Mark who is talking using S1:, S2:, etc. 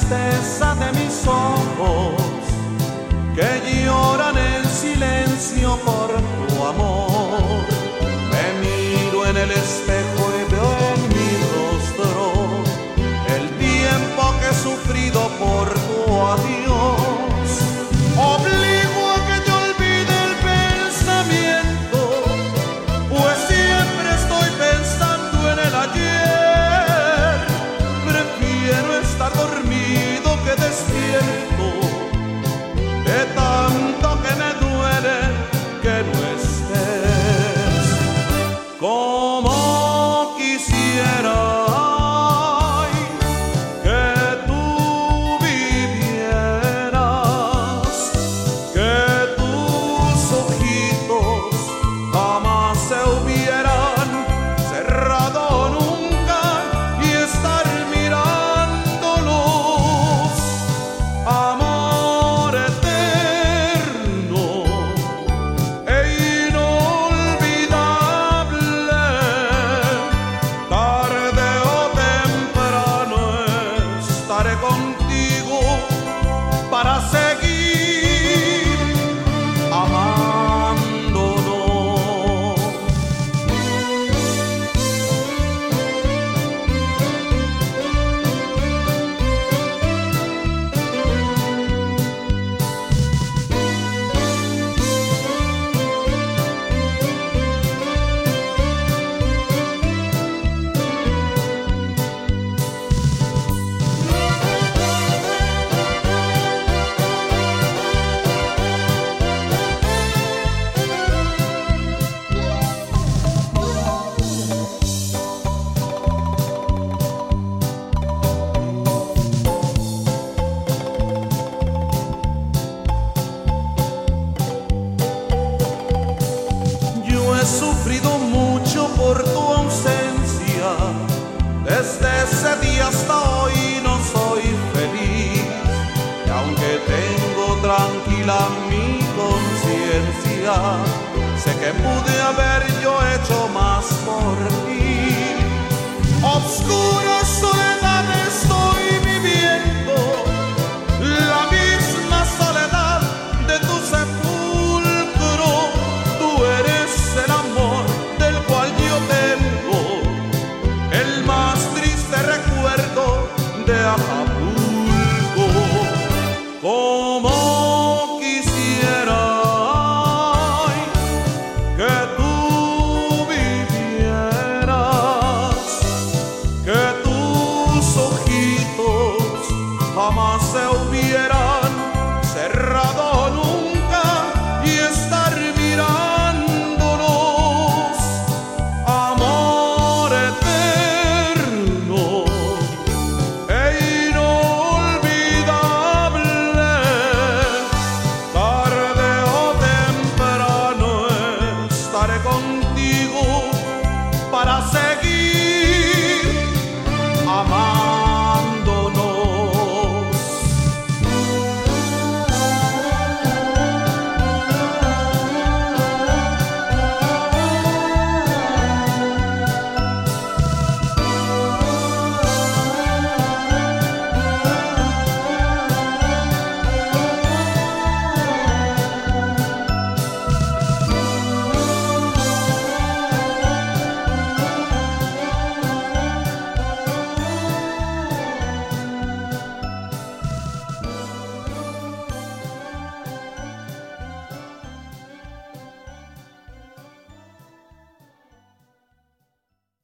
S1: tristeza de mis ojos que lloran en silencio por tu amor. Me miro en el espejo y veo en mi rostro el tiempo que he sufrido por tu adiós. Obligo a que te olvide el pensamiento, pues siempre estoy pensando en el ayer. Prefiero estar dormido que despierto, de tanto que me duele que no estés. Como quisiera ay, que tú vivieras, que tus ojitos jamás se hubieran cerrado nunca y estar mirándolos. Amor eterno e inolvidable, tarde o temprano estaré contigo para seguir amándonos. Yo he sufrido mucho por tu ausencia, desde ese día hasta hoy no soy feliz. Y aunque tengo tranquila mi conciencia, sé que pude haber yo hecho más por ti. Obscura soledad